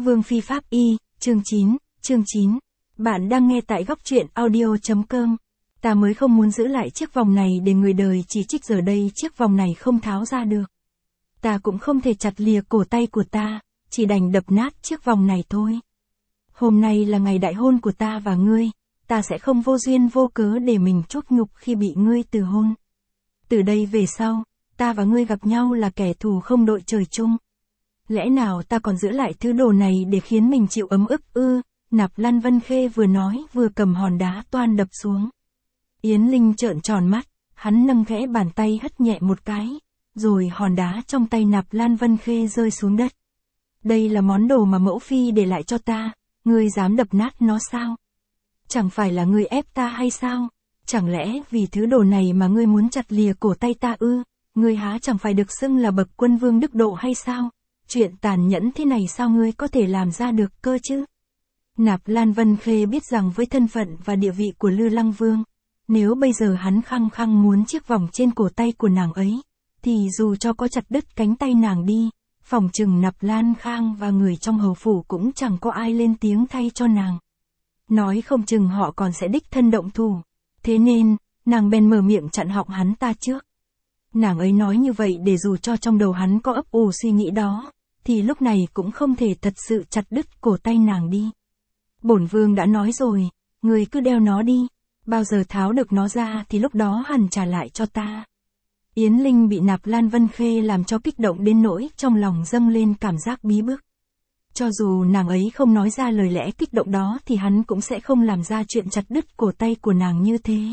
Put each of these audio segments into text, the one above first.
Vương Phi Pháp Y, chương 9. Bạn đang nghe tại góc truyện audio.com. Ta mới không muốn giữ lại chiếc vòng này để người đời chỉ trích, giờ đây chiếc vòng này không tháo ra được. Ta cũng không thể chặt lìa cổ tay của ta, chỉ đành đập nát chiếc vòng này thôi. Hôm nay là ngày đại hôn của ta và ngươi, ta sẽ không vô duyên vô cớ để mình chuốc nhục khi bị ngươi từ hôn. Từ đây về sau, ta và ngươi gặp nhau là kẻ thù không đội trời chung. Lẽ nào ta còn giữ lại thứ đồ này để khiến mình chịu ấm ức ư? Nạp Lan Vân Khê vừa nói vừa cầm hòn đá toan đập xuống. Yến Linh trợn tròn mắt, hắn nâng khẽ bàn tay hất nhẹ một cái, rồi hòn đá trong tay Nạp Lan Vân Khê rơi xuống đất. Đây là món đồ mà mẫu phi để lại cho ta, ngươi dám đập nát nó sao? Chẳng phải là ngươi ép ta hay sao? Chẳng lẽ vì thứ đồ này mà ngươi muốn chặt lìa cổ tay ta ư? Ngươi há chẳng phải được xưng là bậc quân vương đức độ hay sao? Chuyện tàn nhẫn thế này sao ngươi có thể làm ra được cơ chứ? Nạp Lan Vân Khê biết rằng với thân phận và địa vị của Lư Lăng Vương, nếu bây giờ hắn khăng khăng muốn chiếc vòng trên cổ tay của nàng ấy, thì dù cho có chặt đứt cánh tay nàng đi, phỏng chừng Nạp Lan Khang và người trong hầu phủ cũng chẳng có ai lên tiếng thay cho nàng. Nói không chừng họ còn sẽ đích thân động thủ. Thế nên, nàng bèn mở miệng chặn họng hắn ta trước. Nàng ấy nói như vậy để dù cho trong đầu hắn có ấp ủ suy nghĩ đó, thì lúc này cũng không thể thật sự chặt đứt cổ tay nàng đi. Bổn vương đã nói rồi, người cứ đeo nó đi, bao giờ tháo được nó ra thì lúc đó hẳn trả lại cho ta. Yến Linh bị Nạp Lan Vân Khê làm cho kích động đến nỗi trong lòng dâng lên cảm giác bí bức. Cho dù nàng ấy không nói ra lời lẽ kích động đó thì hắn cũng sẽ không làm ra chuyện chặt đứt cổ tay của nàng như thế.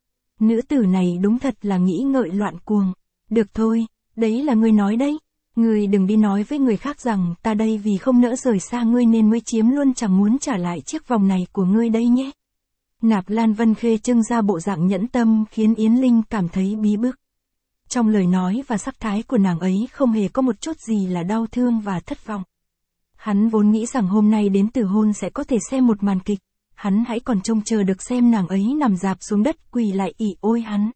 Nữ tử này đúng thật là nghĩ ngợi loạn cuồng. Được thôi, đấy là ngươi nói đấy. Ngươi đừng đi nói với người khác rằng ta đây vì không nỡ rời xa ngươi nên mới chiếm luôn, chẳng muốn trả lại chiếc vòng này của ngươi đây nhé. Nạp Lan Vân Khê trưng ra bộ dạng nhẫn tâm khiến Yến Linh cảm thấy bí bức. Trong lời nói và sắc thái của nàng ấy không hề có một chút gì là đau thương và thất vọng. Hắn vốn nghĩ rằng hôm nay đến từ hôn sẽ có thể xem một màn kịch, hắn hãy còn trông chờ được xem nàng ấy nằm rạp xuống đất quỳ lại ỉ ôi hắn.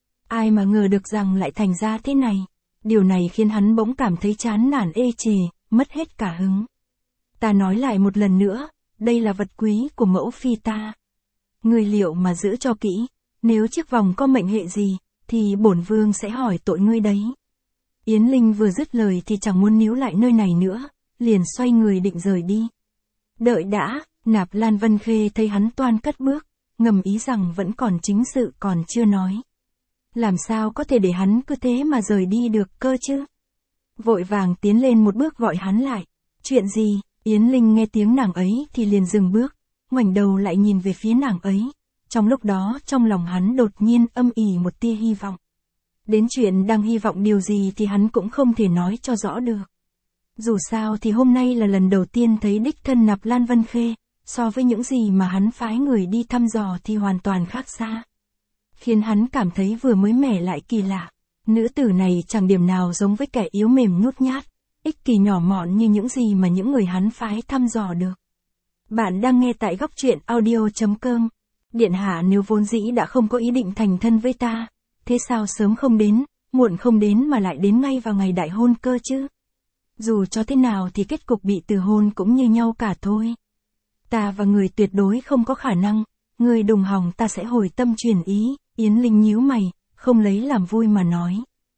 Ai mà ngờ được rằng lại thành ra thế này. Điều này khiến hắn bỗng cảm thấy chán nản ê chề, mất hết cả hứng. Ta nói lại một lần nữa, đây là vật quý của mẫu phi ta. Ngươi liệu mà giữ cho kỹ, nếu chiếc vòng có mệnh hệ gì, thì bổn vương sẽ hỏi tội ngươi đấy. Yến Linh vừa dứt lời thì chẳng muốn níu lại nơi này nữa, liền xoay người định rời đi. Đợi đã, Nạp Lan Vân Khê thấy hắn toan cất bước, ngầm ý rằng vẫn còn chính sự còn chưa nói. Làm sao có thể để hắn cứ thế mà rời đi được cơ chứ? Vội vàng tiến lên một bước gọi hắn lại. Chuyện gì? Yến Linh nghe tiếng nàng ấy thì liền dừng bước, ngoảnh đầu lại nhìn về phía nàng ấy. Trong lúc đó trong lòng hắn đột nhiên âm ỉ một tia hy vọng. Đến chuyện đang hy vọng điều gì thì hắn cũng không thể nói cho rõ được. Dù sao thì hôm nay là lần đầu tiên thấy đích thân Nạp Lan Vân Khê, so với những gì mà hắn phái người đi thăm dò thì hoàn toàn khác xa. Khiến hắn cảm thấy vừa mới mẻ lại kỳ lạ. Nữ tử này chẳng điểm nào giống với kẻ yếu mềm nhút nhát, ích kỷ nhỏ mọn như những gì mà những người hắn phái thăm dò được. Bạn đang nghe tại góc truyện audio.com. Điện hạ nếu vốn dĩ đã không có ý định thành thân với ta, thế sao sớm không đến, muộn không đến mà lại đến ngay vào ngày đại hôn cơ chứ? Dù cho thế nào thì kết cục bị từ hôn cũng như nhau cả thôi. Ta và người tuyệt đối không có khả năng, người đùng hòng ta sẽ hồi tâm chuyển ý. Yến Linh nhíu mày, không lấy làm vui mà nói.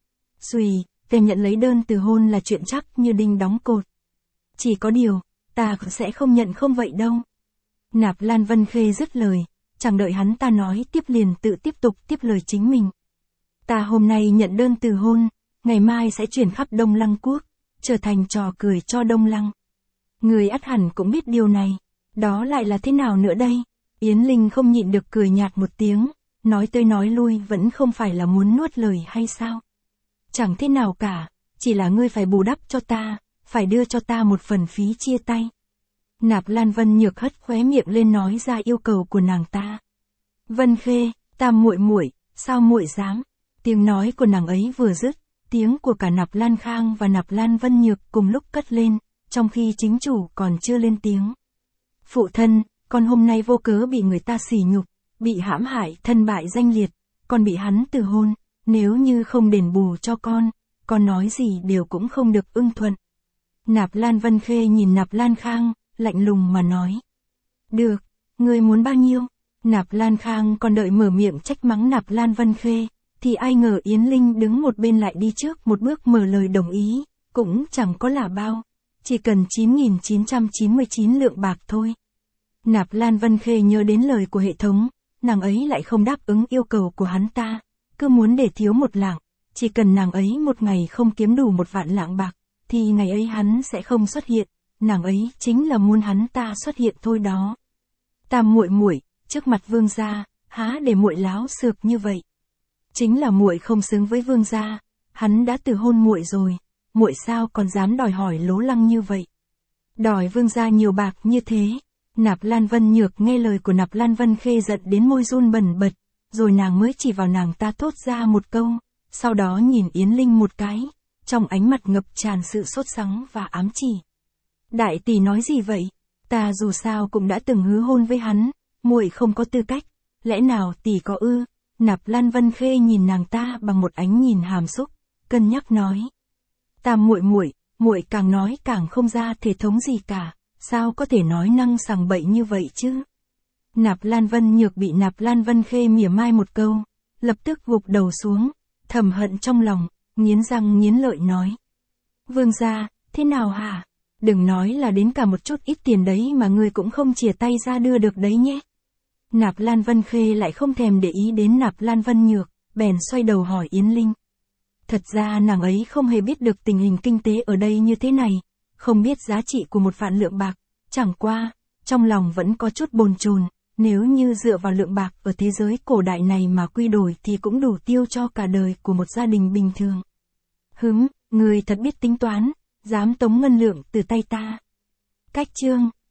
Xùy, em nhận lấy đơn từ hôn là chuyện chắc như đinh đóng cột. Chỉ có điều, ta cũng sẽ không nhận không vậy đâu. Nạp Lan Vân Khê dứt lời, chẳng đợi hắn ta nói tiếp liền tự tiếp tục tiếp lời chính mình. Ta hôm nay nhận đơn từ hôn, ngày mai sẽ chuyển khắp Đông Lăng quốc, trở thành trò cười cho Đông Lăng. Người ắt hẳn cũng biết điều này, đó lại là thế nào nữa đây? Yến Linh không nhịn được cười nhạt một tiếng. Nói tới nói lui vẫn không phải là muốn nuốt lời hay sao? Chẳng thế nào cả, chỉ là ngươi phải bù đắp cho ta, phải đưa cho ta một phần phí chia tay. Nạp Lan Vân Nhược hất khóe miệng lên nói ra yêu cầu của nàng ta. Vân Khê, Tam muội muội, sao muội dám? Tiếng nói của nàng ấy vừa dứt, tiếng của cả Nạp Lan Khang và Nạp Lan Vân Nhược cùng lúc cất lên, trong khi chính chủ còn chưa lên tiếng. Phụ thân, con hôm nay vô cớ bị người ta sỉ nhục, bị hãm hại, thân bại danh liệt, con bị hắn từ hôn, nếu như không đền bù cho con nói gì đều cũng không được ưng thuận. Nạp Lan Vân Khê nhìn Nạp Lan Khang, lạnh lùng mà nói. Được, ngươi muốn bao nhiêu? Nạp Lan Khang còn đợi mở miệng trách mắng Nạp Lan Vân Khê, thì ai ngờ Yến Linh đứng một bên lại đi trước một bước mở lời đồng ý, cũng chẳng có là bao, chỉ cần 9.999 lượng bạc thôi. Nạp Lan Vân Khê nhớ đến lời của hệ thống, nàng ấy lại không đáp ứng yêu cầu của hắn ta, cứ muốn để thiếu 1 lạng, chỉ cần nàng ấy một ngày không kiếm đủ 1 vạn lạng bạc, thì ngày ấy hắn sẽ không xuất hiện, nàng ấy chính là muốn hắn ta xuất hiện thôi đó. Tam muội muội, trước mặt vương gia, há để muội láo xược như vậy. Chính là muội không xứng với vương gia, hắn đã từ hôn muội rồi, muội sao còn dám đòi hỏi lố lăng như vậy. Đòi vương gia nhiều bạc như thế. Nạp Lan Vân Nhược nghe lời của Nạp Lan Vân Khê giận đến môi run bần bật, rồi nàng mới chỉ vào nàng ta thốt ra một câu, sau đó nhìn Yến Linh một cái, trong ánh mặt ngập tràn sự sốt sắng và ám chỉ. Đại tỷ nói gì vậy? Ta dù sao cũng đã từng hứa hôn với hắn, muội không có tư cách, lẽ nào tỷ có ư? Nạp Lan Vân Khê nhìn nàng ta bằng một ánh nhìn hàm xúc, cân nhắc nói. Tam muội muội, muội càng nói càng không ra thể thống gì cả, sao có thể nói năng sằng bậy như vậy chứ? Nạp Lan Vân Nhược bị Nạp Lan Vân Khê mỉa mai một câu, lập tức gục đầu xuống, thầm hận trong lòng, nghiến răng nghiến lợi nói. Vương gia, thế nào hả? Đừng nói là đến cả một chút ít tiền đấy mà ngươi cũng không chìa tay ra đưa được đấy nhé. Nạp Lan Vân Khê lại không thèm để ý đến Nạp Lan Vân Nhược, bèn xoay đầu hỏi Yến Linh. Thật ra nàng ấy không hề biết được tình hình kinh tế ở đây như thế này, không biết giá trị của 1 vạn lượng bạc, chẳng qua, trong lòng vẫn có chút bồn chồn, nếu như dựa vào lượng bạc ở thế giới cổ đại này mà quy đổi thì cũng đủ tiêu cho cả đời của một gia đình bình thường. Người thật biết tính toán, dám tống ngân lượng từ tay ta. Cách chương